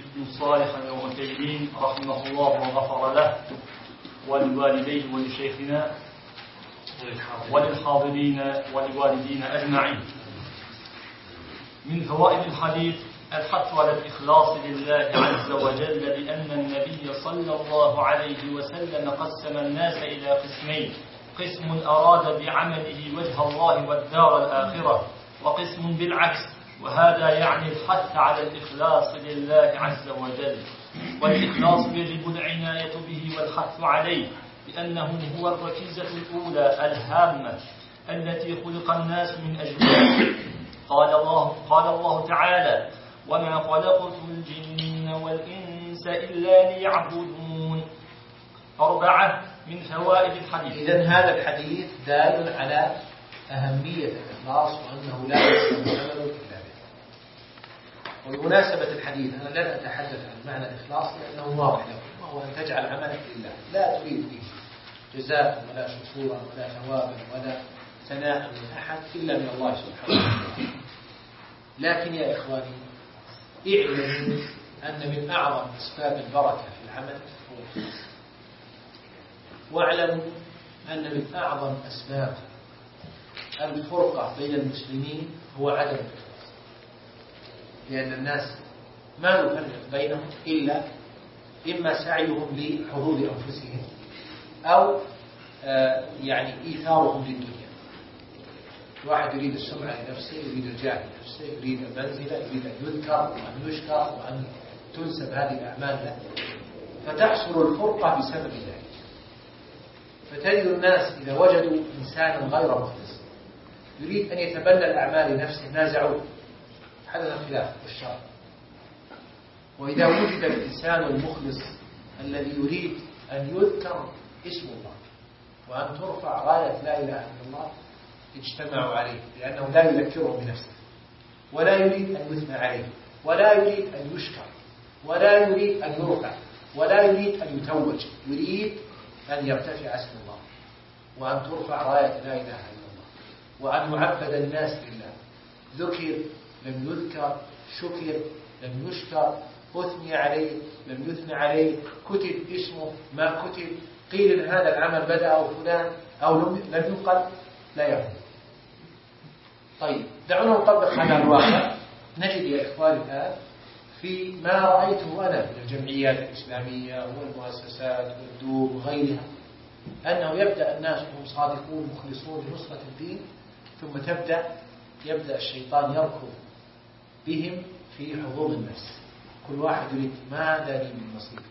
بن صالح العثيمين رحمه الله وغفر له ولوالديه ولشيخنا وللحاضرين ولوالدين أجمعين. من فوائد الحديث الحث على الإخلاص لله عز وجل، لأن النبي صلى الله عليه وسلم قسم الناس إلى قسمين: قسم أراد بعمله وجه الله والدار الآخرة، وقسم بالعكس، وهذا يعني الحث على الإخلاص لله عز وجل. والإخلاص يجب العناية به والحث عليه، لأنه هو الركيزة الأولى الهامة التي خلق الناس من أجلها. قال الله تعالى: وما خلقت الجن والإنس إلا ليعبدون. 4 من فوائد الحديث. إذن هذا الحديث دال على أهمية الإخلاص، وأنه لا يسلم عمل إلا به. وبمناسبة الحديث أنا لن أتحدث عن معنى الإخلاص لأنه واضح لكم، وهو أن تجعل عملك لله، لا تريد فيه جزاء ولا شكورا ولا ثوابا ولا ثناء من أحد إلا من الله سبحانه وتعالى. لكن يا إخواني، اعلموا أن من أعظم أسباب البركة في العمل هو الإخلاص. واعلموا أن من أعظم أسباب الفرقة بين المسلمين هو عدم الإخلاص، لأن الناس ما نفرق بينهم إلا إما سعيهم لحظوظ أنفسهم أو يعني إيثارهم للدنيا. واحد يريد السمعة لنفسه، يريد الجاه لنفسه، يريد المنزلة، يريد أن يذكر وأن يشكر وأن تنسب هذه الأعمال له، فتحصل الفرقة بسبب ذلك. فتجد الناس إذا وجدوا إنسانا غير مخلص يريد أن يتبنى الأعمال لنفسه نازعوه، حدث خلاف والشر. وإذا وجد الإنسان المخلص الذي يريد أن يذكر اسم الله وأن ترفع راية لا إله إلا الله اجتمعوا عليه، لأنه لا يذكرهم بنفسه، ولا يريد أن يثنى عليه، ولا يريد أن يشكر، ولا يريد أن يرفع، ولا يريد أن يتوج، يريد أن يرتفع اسم الله وأن ترفع راية لا إله إلا الله وأن يعبد الناس لله. ذكر لم يذكر، شكر لم يشكر، أثني عليه لم يثنى عليه، كتب اسمه ما كتب، قيل إن هذا العمل بدأ فلان أو لم ينقل، لا يهم. طيب دعونا نطبق هذا الواقع. نجد يا إخواني الآن في ما رأيته أنا من الجمعيات الإسلامية والمؤسسات والدور وغيرها، أنه يبدأ الناس وهم صادقون مخلصون لنصرة الدين، ثم يبدأ الشيطان يركض بهم في حظوظ النفس. كل واحد يريد ماذا لي من نصيب،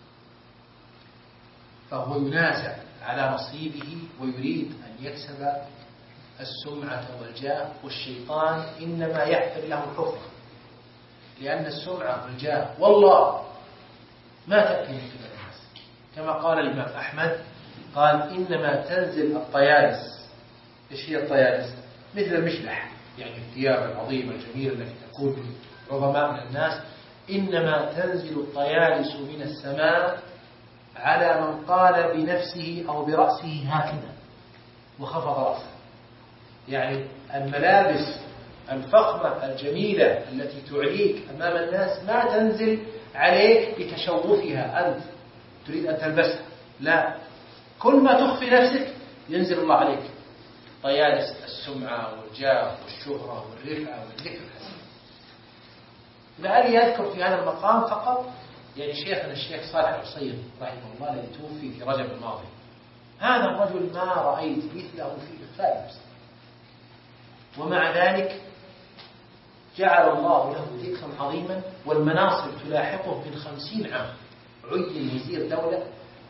فهو ينازع على نصيبه ويريد أن يكسب السمعة والجاه، والشيطان إنما يحفر له الحفرة، لأن السمعة والجاه والله ما تأتي من قبل الناس. كما قال الإمام أحمد، قال إنما تنزل الطيالس. إيش هي الطيالس؟ مثل المشلح، يعني الثياب العظيمة الجميلة التي تكون من عظماء من الناس. إنما تنزل الطيالس من السماء على من قال بنفسه أو برأسه هكذا وخفض رأسه. يعني الملابس الفخمة الجميلة التي تعليك أمام الناس ما تنزل عليك بتشوفها، أنت تريد أن تلبسها، لا، كل ما تخفي نفسك ينزل الله عليك طيالس السمعة والجاه والشهرة والرفعة والذكر الحسن. لعلي يذكر في هذا المقام فقط يعني شيخنا الشيخ صالح العصيمي رحمه الله الذي توفي في رجب الماضي. هذا الرجل ما رأيت مثله في إخفاء نفسه، ومع ذلك جعل الله له ذكرا عظيما والمناصب تلاحقه من 50 عام. عين وزير دولة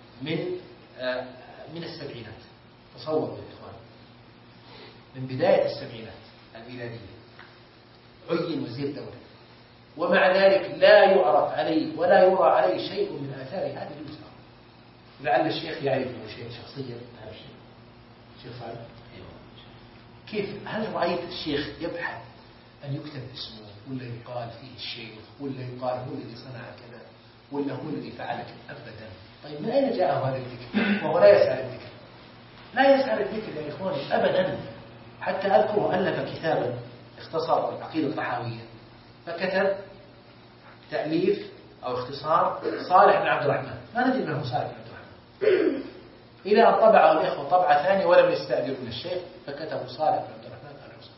من السبعينات، تصوروا يا إخوان، من بداية السبعينات الميلادية عين وزير دولة، ومع ذلك لا يعرف عليه ولا يرى عليه شيء من آثار هذه الوزارة. لعل الشيخ يعرفه شيء شخصيا هذا الشيء. شيخ صالح كيف؟ هل رأيت الشيخ يبحث أن يكتب اسمه ولا يقال فيه الشيخ ولا يقال هو الذي صنع كذا ولا هو الذي فعل كذا؟ أبدا. طيب من أين جاء هذا الذكر؟ وهو لا يسأل الذكر، لا يسأل الذكر يا إخواني أبدا. حتى أذكر ألف كتابا اختصر العقيدة الطحاوية، فكتب تأليف أو اختصار صالح بن عبد الرحمن، ما ندري من هو صالح بن عبد الرحمن، إلى أن طبعه الإخوة طبعة ثانية ولم يستأجروا من الشيخ فكتبوا صالح بن عبد الرحمن الحسين،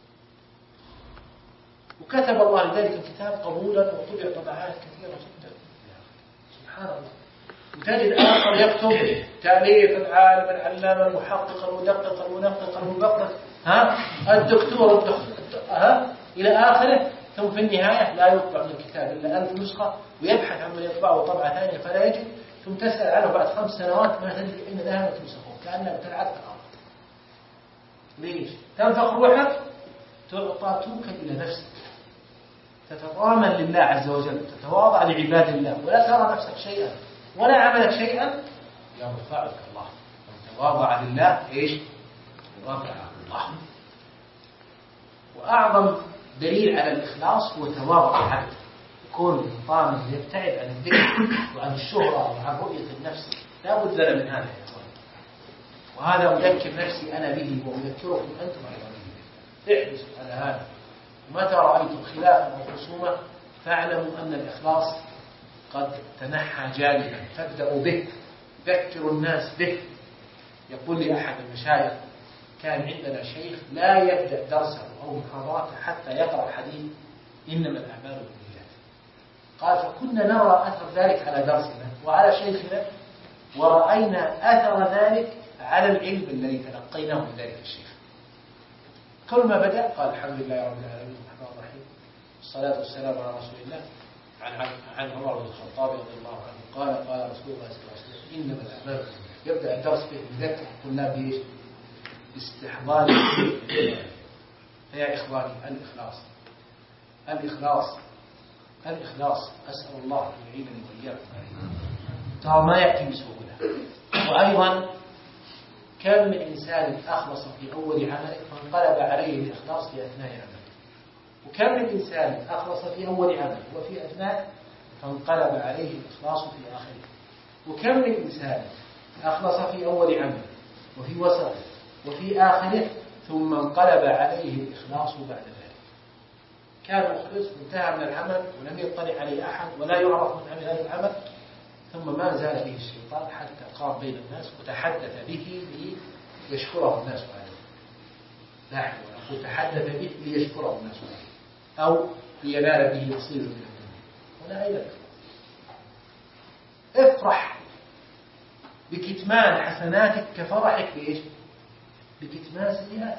وكتب الله لذلك الكتاب قبولا وطبع طبعات كثيرة جدا. سبحان الله. وتجد آخر يكتب تأليف العالم العلامة المحقق المدقق المنقق المبقق الدكتور إلى آخره، ثم في النهاية لا يطبع من الكتاب إلا 1000 نسخة، ويبحث عن من يطبعه طبعة ثانية فلا يجد، ثم تسأل عنه بعد 5 سنوات ما تدري أين ذهبت نسخه، كأنها بتلعب في الأرض. ليش؟ تنفخ روحك توكل إلى نفسك، تتضامن لله عز وجل، تتواضع لعباد الله، ولا ترى نفسك شيئا ولا عملك شيئا، يرفعك الله. من تواضع لله ايش؟ رفعه الله. وأعظم دليل على الإخلاص هو تواضع العبد، يكون طامن يبتعد عن الذكر وعن الشهرة وعن رؤية النفس، لا بد لنا من هذا يا إخوان. وهذا أذكر نفسي أنا به وأذكركم أنتم أيضا به. احرصوا على هذا، ومتى رأيتم خلافا أو خصومة فاعلموا أن الإخلاص قد تنحى جانبا، فابدأوا به، ذكروا الناس به. يقول لي أحد المشايخ كان عندنا شيخ لا يبدأ درسه أو محاضرته حتى يقرأ حديث إنما الأعمال بالنيات. قال فكنا نرى أثر ذلك على درسنا وعلى شيخنا، ورأينا أثر ذلك على العلم الذي تلقيناه من ذلك الشيخ. كل ما بدأ قال الحمد لله رب العالمين الرحمن الرحيم والصلاة والسلام على رسول الله. عن عمر بن الخطاب رضي الله عنه قال قال رسول الله صلى الله عليه وسلم إنما الأعمال. يبدأ الدرس به يذكر الطلاب بإيش؟ باستحضار. فيا إخواني الإخلاص أسأل الله أن يعينني وإياكم ترى ما يأتي بسهولة. وأيضا كم من إنسان أخلص في أول عمله فانقلب عليه الإخلاص في أثناء عمله، وكم من إنسان أخلص في أول عمله وفي أثناء فانقلب عليه الإخلاص في آخره، وكم من إنسان أخلص في أول عمله وفي وسطه وفي آخره ثم انقلب عليه الإخلاص بعد ذلك. كان مخلص انتهى من العمل ولم يطلع عليه أحد ولا يعرف من عمل هذا العمل، ثم ما زال به الشيطان حتى قام بين الناس وتحدث به ليشكره الناس عليه. لاحظوا أقول تحدث به ليشكره الناس عليه أو لينال به نصيب من الدنيا. ولا أيضا افرح بكتمان حسناتك كفرحك بإيش؟ بكتمان سيئات.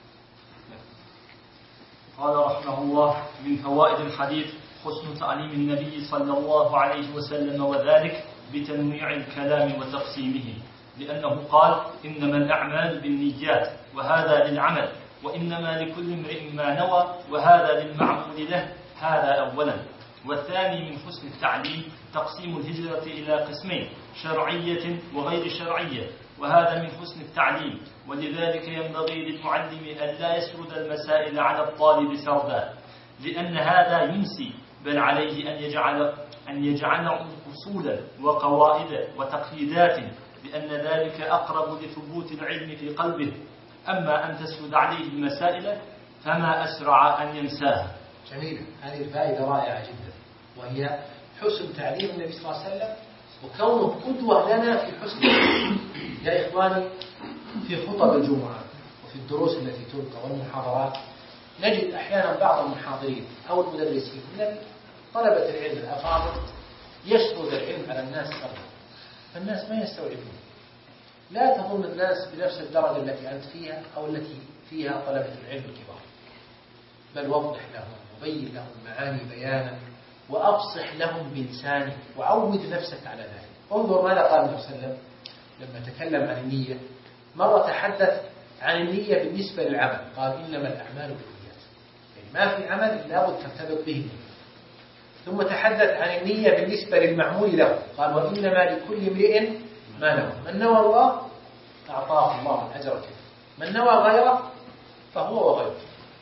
قال رحمه الله من فوائد الحديث حسن تعليم النبي صلى الله عليه وسلم، وذلك بتنويع الكلام وتقسيمه، لأنه قال إنما الأعمال بالنيات، وهذا للعمل، وإنما لكل امرئ ما نوى، وهذا للمعمول له. هذا أولا. والثاني من حسن التعليم تقسيم الهجرة إلى قسمين، شرعية وغير شرعية، وهذا من حسن التعليم. ولذلك ينبغي للمعلم أن لا يسرد المسائل على الطالب سردا، لأن هذا ينسي، بل عليه أن يجعل أصولا وقواعد وتقييدات، لأن ذلك أقرب لثبوت العلم في قلبه. أما أن تسرد عليه المسائل فما أسرع أن ينساها. جميل. هذه الفائدة رائعة جدا، وهي حسن تعليم النبي صلى الله عليه وسلم وكونه قدوة لنا في حسن التعليم. يا إخواني في خطب الجمعة وفي الدروس التي تلقى والمحاضرات نجد أحيانا بعض المحاضرين أو المدرسين من طلبة العلم الأفاضل يسرد العلم على الناس سردا، فالناس ما يستوعبون. لا تظن الناس بنفس الدرجة التي أنت فيها أو التي فيها طلبة العلم الكبار، بل وضح لهم وبين لهم المعاني بيانا وأفصح لهم بلسانك وعود نفسك على ذلك. انظر ماذا قال النبي صلى الله عليه وسلم لما تكلم عن النية. مرة تحدث عن النية بالنسبة للعمل قال إنما الأعمال بالنيات، يعني ما في عمل إلا بد ترتبط به. ثم تحدث عن النية بالنسبة للمعمول له قال وإنما لكل امرئ ما نوى، من نوى الله أعطاه الله الأجر كله، من نوى غيره فهو وغيره.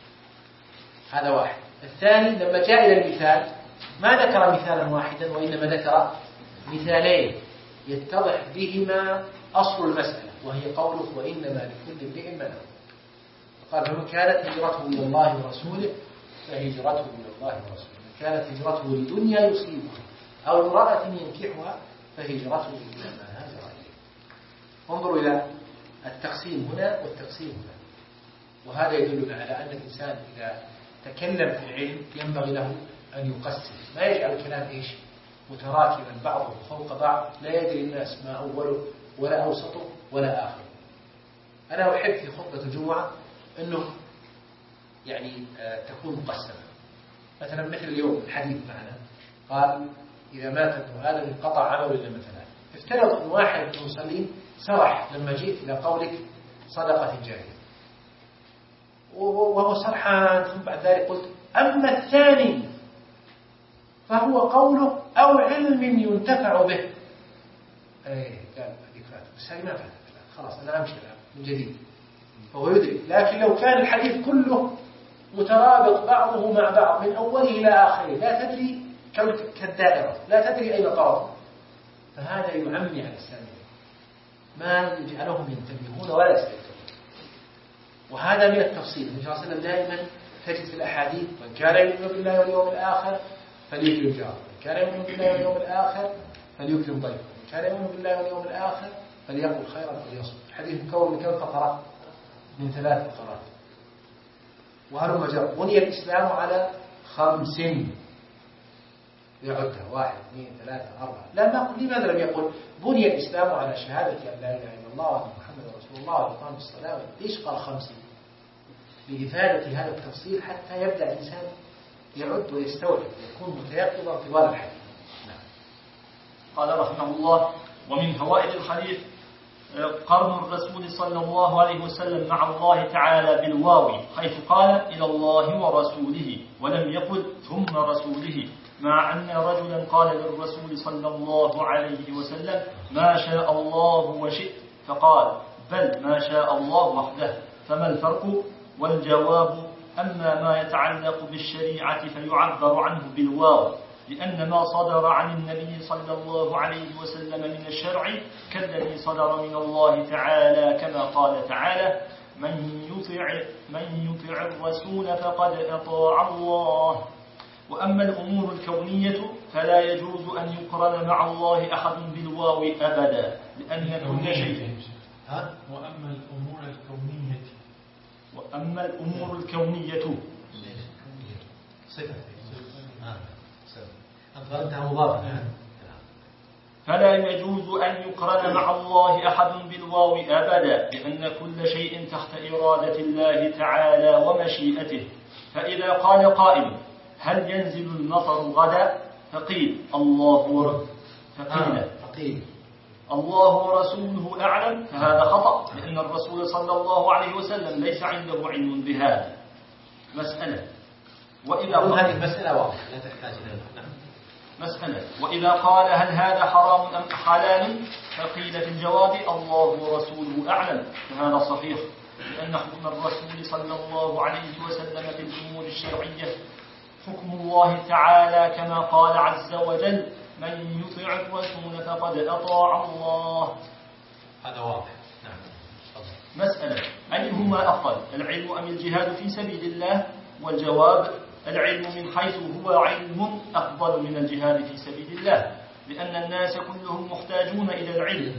هذا واحد. الثاني لما جاء إلى المثال ما ذكر مثالا واحدا وإنما ذكر مثالين يتضح بهما أصل المسألة، وهي قوله وإنما لكل امرئ ما نوى. فقال فمن كانت هجرته إلى الله ورسوله فهجرته إلى الله ورسوله، من كانت هجرته لدنيا يصيبها أو امرأة ينكحها فهجرته إلى ما هاجر إليه. انظروا إلى التقسيم هنا والتقسيم هنا، وهذا يدلنا على أن الإنسان إذا تكلم في العلم ينبغي له أن يقسم، ما يجعل الكلام متراكبا بعضه فوق بعض لا يدري الناس ما أوله ولا أوسطه ولا آخره. أنا أحب في خطبة الجمعة أنه تكون مقسمة. مثلا مثل اليوم الحديث معنا قال إذا مات ابن آدم انقطع عمله إلا من ثلاث. افترض أن واحد من المصلين سرح لما جئت إلى قولك صدقة جارية، وهو سرحان، ثم بعد ذلك قلت أما الثاني فهو قوله أو علم ينتفع به. قال هذيك فاتت، بس هذه ما فاتت، خلاص أنا أمشي الآن من جديد. فهو يدرك. لكن لو كان الحديث كله مترابط بعضه مع بعض من أوله إلى آخره لا تدري كالدائرة لا تدري أين طرف، فهذا يعمي على السامعين ما يجعلهم ينتبهون ولا يستيقظون. وهذا من التفصيل. النبي صلى الله عليه وسلم دائما تجد في الأحاديث من كان يؤمن بالله واليوم الآخر فليكرم جاره، من كان يؤمن بالله واليوم الآخر فليكرم ضيفه، من كان يؤمن بالله واليوم الآخر فليقل خيرا وليصمت. الحديث مكون من كم فقرة؟ من 3 فقرات. وهلم جر. بني الإسلام على 5 يعدها 1 2 3 4. لماذا لم يقل بني الإسلام على شهادة أن لا إله إلا الله وأن محمد رسول الله وإقام الصلاة؟ ليش قال 5؟ لإفادة هذا التفصيل حتى يبدأ الإنسان يعد ويستوعب ويكون متيقظا طوال الحديث. قال رحمه الله: ومن فوائد الحديث قرن الرسول صلى الله عليه وسلم مع الله تعالى بالواو، حيث قال إلى الله ورسوله ولم يقل ثم رسوله، مع أن رجلا قال للرسول صلى الله عليه وسلم ما شاء الله وشئت، فقال بل ما شاء الله وحده، فما الفرق؟ والجواب: أما ما يتعلق بالشريعة فيعبر عنه بالواو، لأن ما صدر عن النبي صلى الله عليه وسلم من الشرع كالذي صدر من الله تعالى، كما قال تعالى: من يطع الرسول فقد أطاع الله. وأما الأمور الكونية فلا يجوز أن يقرن مع الله أحد بالواو أبدا، لأن كل شيء وأما الأمور الكونية صفة مضافة فلا يجوز أن يقرن مع الله أحد بالواو أبدا، لأن كل شيء تحت إرادة الله تعالى ومشيئته. فإذا قال قائل: هل ينزل المطر غدا؟ فقيل الله ورسوله أعلم، فهذا خطأ، لأن الرسول صلى الله عليه وسلم ليس عنده علم بهذا. مسألة. هذه المسألة واضحة لا تحتاج إلى مسألة. وإذا قال هل هذا حرام أم حلال؟ فقيل في الجواب الله ورسوله أعلم، فهذا صحيح، لأن حكم الرسول صلى الله عليه وسلم في الأمور الشرعية حكم الله تعالى، كما قال عز وجل: من يطع الرسول فقد أطاع الله. هذا واضح. نعم. مسألة: أيهما أفضل، العلم أم الجهاد في سبيل الله؟ والجواب: العلم من حيث هو علم أفضل من الجهاد في سبيل الله، لأن الناس كلهم محتاجون إلى العلم.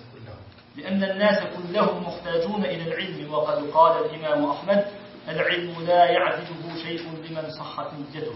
وقد قال الإمام أحمد: العلم لا يعدله شيء لمن صحت نيته.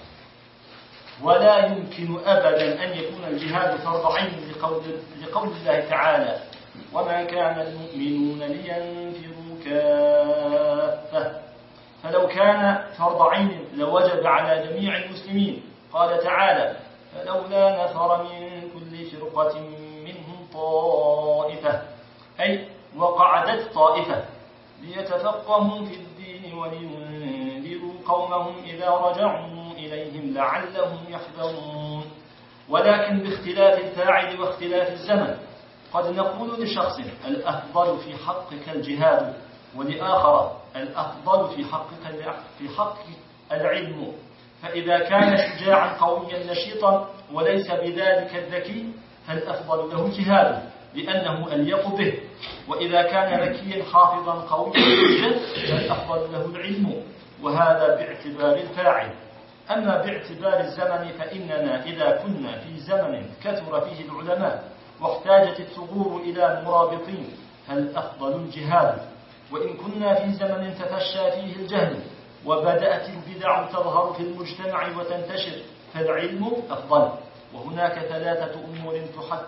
ولا يمكن أبدا أن يكون الجهاد فرض عين لقول الله تعالى: وما كان المؤمنون لينفروا كافة. فلو كان فرض عين لوجب على جميع المسلمين. قال تعالى: فلولا نفر من كل فرقة منهم طائفة، أي وقعدت طائفة، ليتفقهوا في الدين ولينذروا قومهم إذا رجعوا إليهم لعلهم يحذرون. ولكن باختلاف الفاعل واختلاف الزمن قد نقول لشخص: الأفضل في حقك الجهاد، ولآخر: الأفضل في حق العلم. فإذا كان شجاعا قويا نشيطا وليس بذلك الذكي فالأفضل له الجهاد، لأنه أليق به. وإذا كان ذكيا حافظا قويا جدا فالأفضل له العلم، وهذا باعتبار الفاعل. أما باعتبار الزمن فإننا إذا كنا في زمن كثر فيه العلماء واحتاجت الثغور إلى مرابطين فالأفضل الجهاد، وإن كنا في زمن تفشى فيه الجهل وبدأت البدع تظهر في المجتمع وتنتشر فالعلم أفضل. وهناك 3 أمور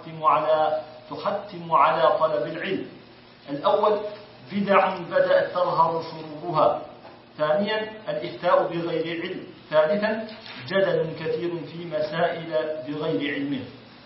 تحتم على طلب العلم. الأول بدع بدأت تظهر شرورها. ثانيا الإفتاء بغير علم. ثالثا جدل كثير في مسائل بغير علم.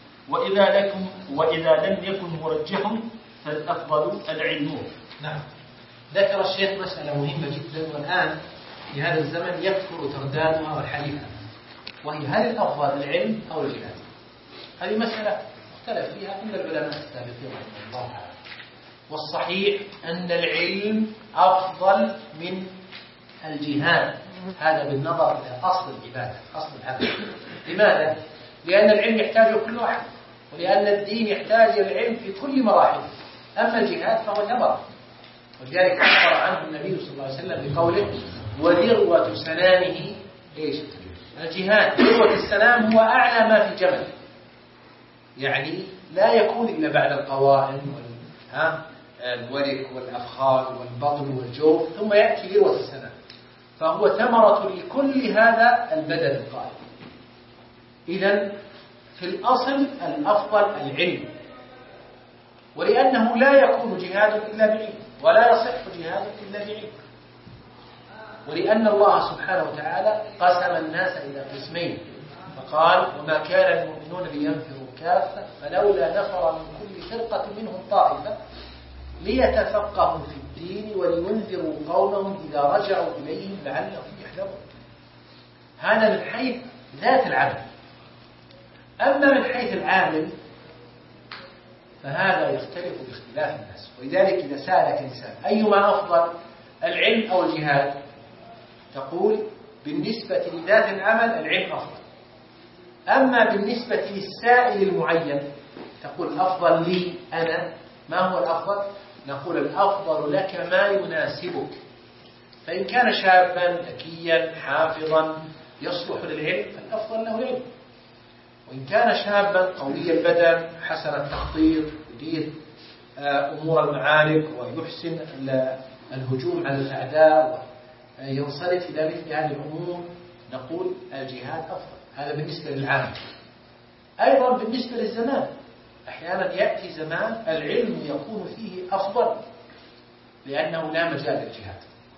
وإذا لم يكن مرجح فالأفضل العلم. نعم. ذكر الشيخ مسألة مهمة جدا، والآن في هذا الزمن يكثر تردادها والحديث، وهي هل الأفضل العلم أو الجهاد؟ هذه مسألة اختلف فيها عند العلماء السابقين رحمه الله تعالى، والصحيح أن العلم أفضل من الجهاد، هذا بالنظر إلى أصل العبادة، أصل العبد. لماذا؟ لأن العلم يحتاجه كل واحد، ولأن الدين يحتاج العلم في كل مراحله. أما الجهاد فهو ثمرة، ولذلك عبر عنه النبي صلى الله عليه وسلم بقوله وذروة سنامه إيش؟ الجهاد. ذروة السنام هو أعلى ما في الجبل، يعني لا يكون إلا بعد القوائم الورك والأفخاذ والبطن والجوف، ثم يأتي ذروة السنام، فهو ثمرة لكل هذا البدن القائم. إذن في الأصل الأفضل العلم، ولأنه لا يكون جهاد إلا بعلم، ولا يصح جهاد إلا بعلم، ولأن الله سبحانه وتعالى قسم الناس إلى قسمين، فقال وما كان المؤمنون لينفروا كافة فلولا نفر من كل فرقة منهم طائفة ليتفقهوا في الدين ولينذروا قومهم إذا رجعوا إليهم لعلهم يحذرون. هذا من حيث ذات العمل. أما من حيث العامل فهذا يختلف باختلاف الناس، ولذلك إذا سألك إنسان أيما أفضل العلم أو الجهاد، تقول بالنسبة لذات العمل العلم أفضل. أما بالنسبة للسائل المعين تقول أفضل لي أنا. ما هو الأفضل؟ نقول الأفضل لك ما يناسبك، فإن كان شابا ذكيا حافظا يصلح للعلم فالأفضل له العلم، وإن كان شابا قوي البدن حسن التخطيط يدير أمور المعارك ويحسن الهجوم على الأعداء وينصرف إلى مثل هذه الأمور، نقول الجهاد أفضل. هذا بالنسبة للعام. أيضا بالنسبة للزمان، أحيانا يأتي زمان العلم يكون فيه أفضل لأنه لا مجال للجهاد،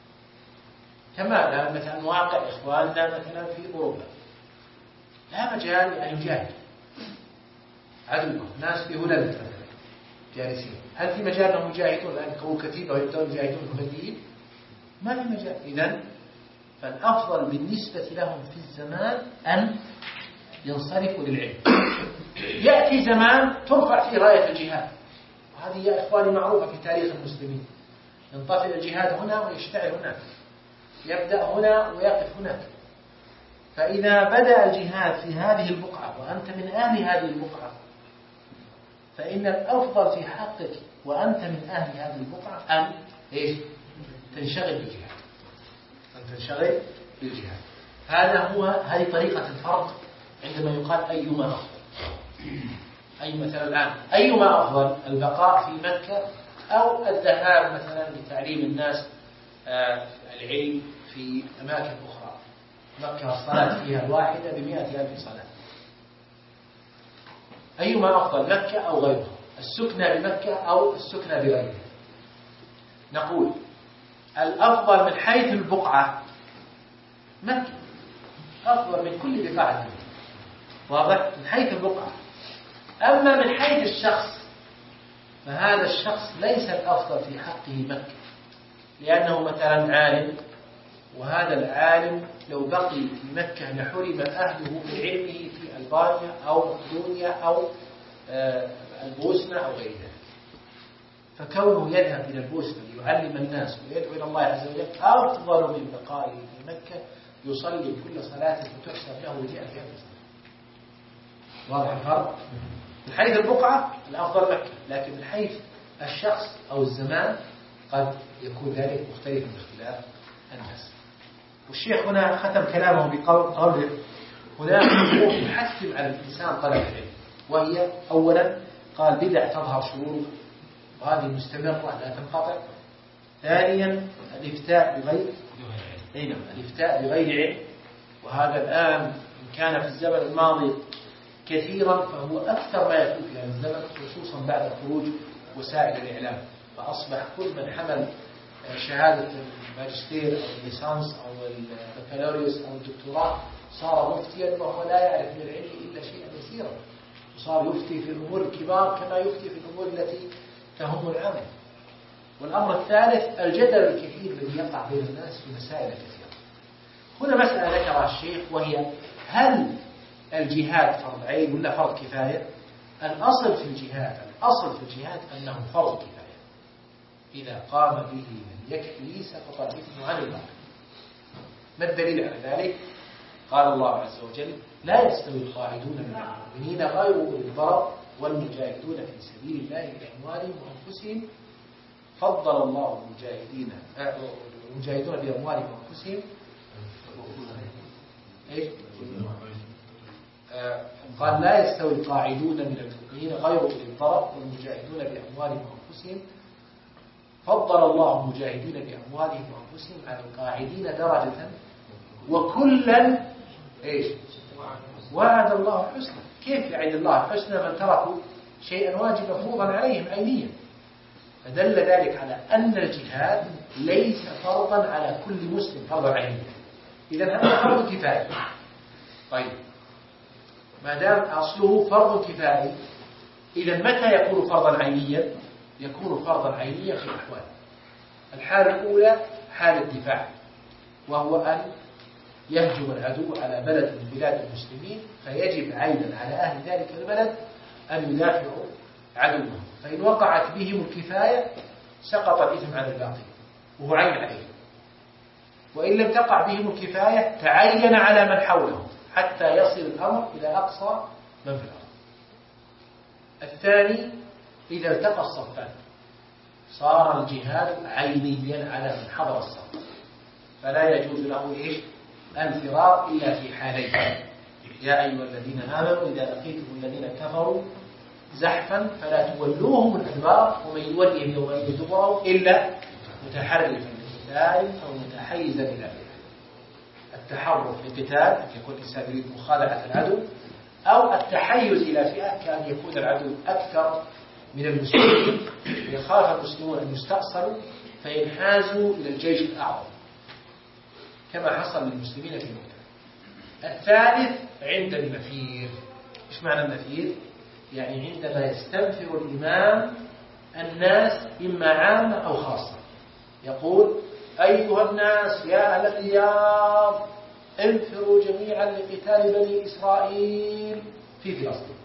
كما مثلا واقع إخواننا مثلا في أوروبا لا مجال أن يجاهد عدوهم، ناس في هولندا مثلا جالسين، هل في مجال أنهم يجاهدون الآن يكونوا كتيبة ويبدأون يجاهدون الهولنديين؟ ما في مجال. إذن فالأفضل بالنسبة لهم في الزمان أن ينصرفوا للعلم. يأتي زمان ترفع فيه راية الجهاد، وهذه يا إخواني معروفة في تاريخ المسلمين، ينطفئ الجهاد هنا ويشتعل هناك، يبدأ هنا ويقف هناك. فإذا بدأ الجهاد في هذه البقعة وأنت من أهل هذه البقعة، فإن الأفضل في حقك وأنت من أهل هذه البقعة أن تنشغل بالجهاد، أن تنشغل بالجهاد. هذه طريقة الفرق عندما يقال أيما أفضل. أي مثلا الآن أيما أفضل، البقاء في مكة أو الذهاب مثلا لتعليم الناس العلم في أماكن أخرى؟ مكة الصلاة فيها الواحدة ب100,000 صلاة. أيما أفضل، مكة أو غيرها؟ السكنى بمكة أو السكنى بغيرها؟ نقول الأفضل من حيث البقعة مكة أفضل من كل بقاع الدنيا، واضح؟ من حيث البقعة. أما من حيث الشخص فهذا الشخص ليس الأفضل في حقه مكة، لأنه مثلا عالم، وهذا العالم لو بقي في مكة لحرم أهله من علمه في ألبانيا أو مقدونيا أو البوسنة أو غير ذلك. فكونه يذهب إلى البوسنة ليعلم الناس ويدعو إلى الله عز وجل أفضل من بقائه في مكة يصلي كل صلاة وتحسب له 100,000 صلاة. واضح الفرق؟ من حيث البقعة الأفضل مكة، لكن من حيث الشخص أو الزمان قد يكون ذلك مختلفا باختلاف الناس. والشيخ هنا ختم كلامه بقوله هناك حقوق تحتم على الإنسان طلب العلم، وهي أولا قال بدع تظهر شرور وهذه مستمرة لا تنقطع. ثانيا الإفتاء بغير علم، وهذا الآن إن كان في الزمن الماضي كثيرا فهو أكثر ما يكون في هذا الزمن، خصوصا بعد خروج وسائل الإعلام، فأصبح كل من حمل شهادة الماجستير أو الليسانس أو البكالوريوس أو الدكتوراه صار مفتيا وهو لا يعرف من العلم إلا شيئا يسيرا، وصار يفتي في الأمور الكبار كما يفتي في الأمور التي تهم العامة. والأمر الثالث الجدل الكثير الذي يقع بين الناس في مسائل كثيرة. هنا مسألة ذكرها الشيخ وهي هل الجهاد فرض عين ولا فرض كفاية؟ الأصل في الجهاد أنه فرض كفاية، إذا قام به من يكفي سقط الإثم عن الباقي. ما الدليل على ذلك؟ قال الله عز وجل لا يستوي القاعدون من المؤمنين غير أولي الضرر والمجاهدون في سبيل الله بأموالهم وأنفسهم فضل الله المجاهدون بأموالهم وأنفسهم قال لا يستوي القاعدون من المؤمنين غير أولي الضرر والمجاهدون بأموالهم وأنفسهم فضل الله المجاهدين بأموالهم وأنفسهم على القاعدين درجة وكلا وعد الله حسنا. كيف يعد الله حسنا من تركوا شيئا واجبا مفروضا عليهم عينيا؟ فدل ذلك على أن الجهاد ليس فرضا على كل مسلم فرضا عينيا، إذا هذا فرض كفاية. طيب ما دام أصله فرض كفاية، إذا متى يكون فرضا عينيا؟ يكون فرضا عينيا في الأحوال. الحالة الأولى حال الدفاع، وهو أن يهجم العدو على بلد من بلاد المسلمين، فيجب عينا على أهل ذلك البلد أن يدافعوا عدوهم، فإن وقعت بهم الكفاية سقط الإثم عن الباقي وهو عين عليه، وإن لم تقع بهم الكفاية تعين على من حولهم حتى يصل الأمر إلى أقصى من في الأرض. الثاني إذا التقى الصفان صار الجهاد عينيا على من حضر الصف، فلا يجوز له الفرار إلا في حالين: يا أيها الذين آمنوا إذا لقيتم الذين كفروا زحفا فلا تولوهم الأدبار ومن يولهم يومئذ دبره إلا متحرفا لقتال أو متحيزا إلى فئة. التحرف لقتال أن يكون الإنسان يريد مخادعة العدو، أو التحيز إلى فئة كأن يكون العدو أكثر من المسلمين يخاف المسلمون أن يستأصلوا فينحازوا إلى الجيش الأعظم كما حصل للمسلمين في الموت. الثالث عند النفير. إيش معنى النفير؟ يعني عندما يستنفر الإمام الناس إما عامة أو خاصة، يقول أيها الناس يا أهل الرياض انفروا جميعا لقتال بني إسرائيل في فلسطين،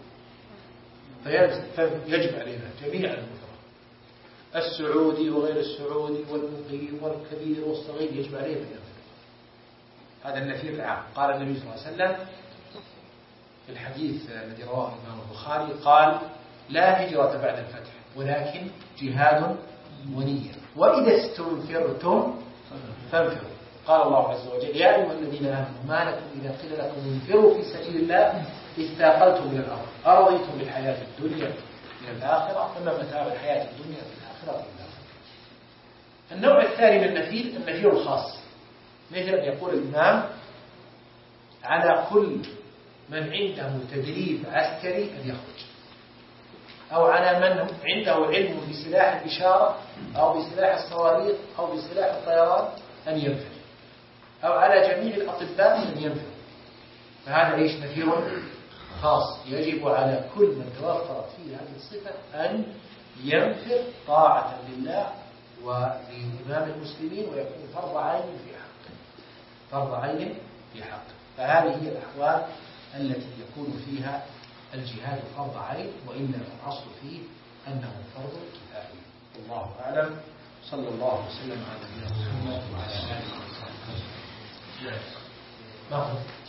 فيجب علينا جميعا النفرة، السعودي وغير السعودي والمقيم والكبير والصغير يجب عليهم أن ينفروا. هذا النفير العام. قال النبي صلى الله عليه وسلم في الحديث الذي رواه الإمام البخاري قال لا هجرة بعد الفتح ولكن جهاد ونية، وإذا استنفرتم فانفروا. قال الله عز وجل يا أيها الذين آمنوا ما لكم إذا قيل لكم انفروا في سبيل الله استاقلتم من الأرض أرضيتم بالحياة الدنيا من الآخرة فما متاع الحياة الدنيا في الآخرة إلا. النوع الثاني من النفير الخاص، مثل أن يقول الإمام على كل من عنده تدريب عسكري أن يخرج، أو على من عنده علم بسلاح الإشارة أو بسلاح الصواريخ أو بسلاح الطيران أن ينفر، أو على جميع الأطباء أن ينفر. فهذا ليش نفير خاص، يجب على كل من توفرت فيه هذه الصفة أن ينفر طاعة لله ولإمام المسلمين ويكون فرض عين في حقه، فرض عين في حقه. فهذه هي الأحوال التي يكون فيها الجهاد فرض عين، وإلا الأصل فيه أنه فرض كفاية. والله أعلم. صلى الله وسلم على نبينا محمد وعلى آله وصحبه.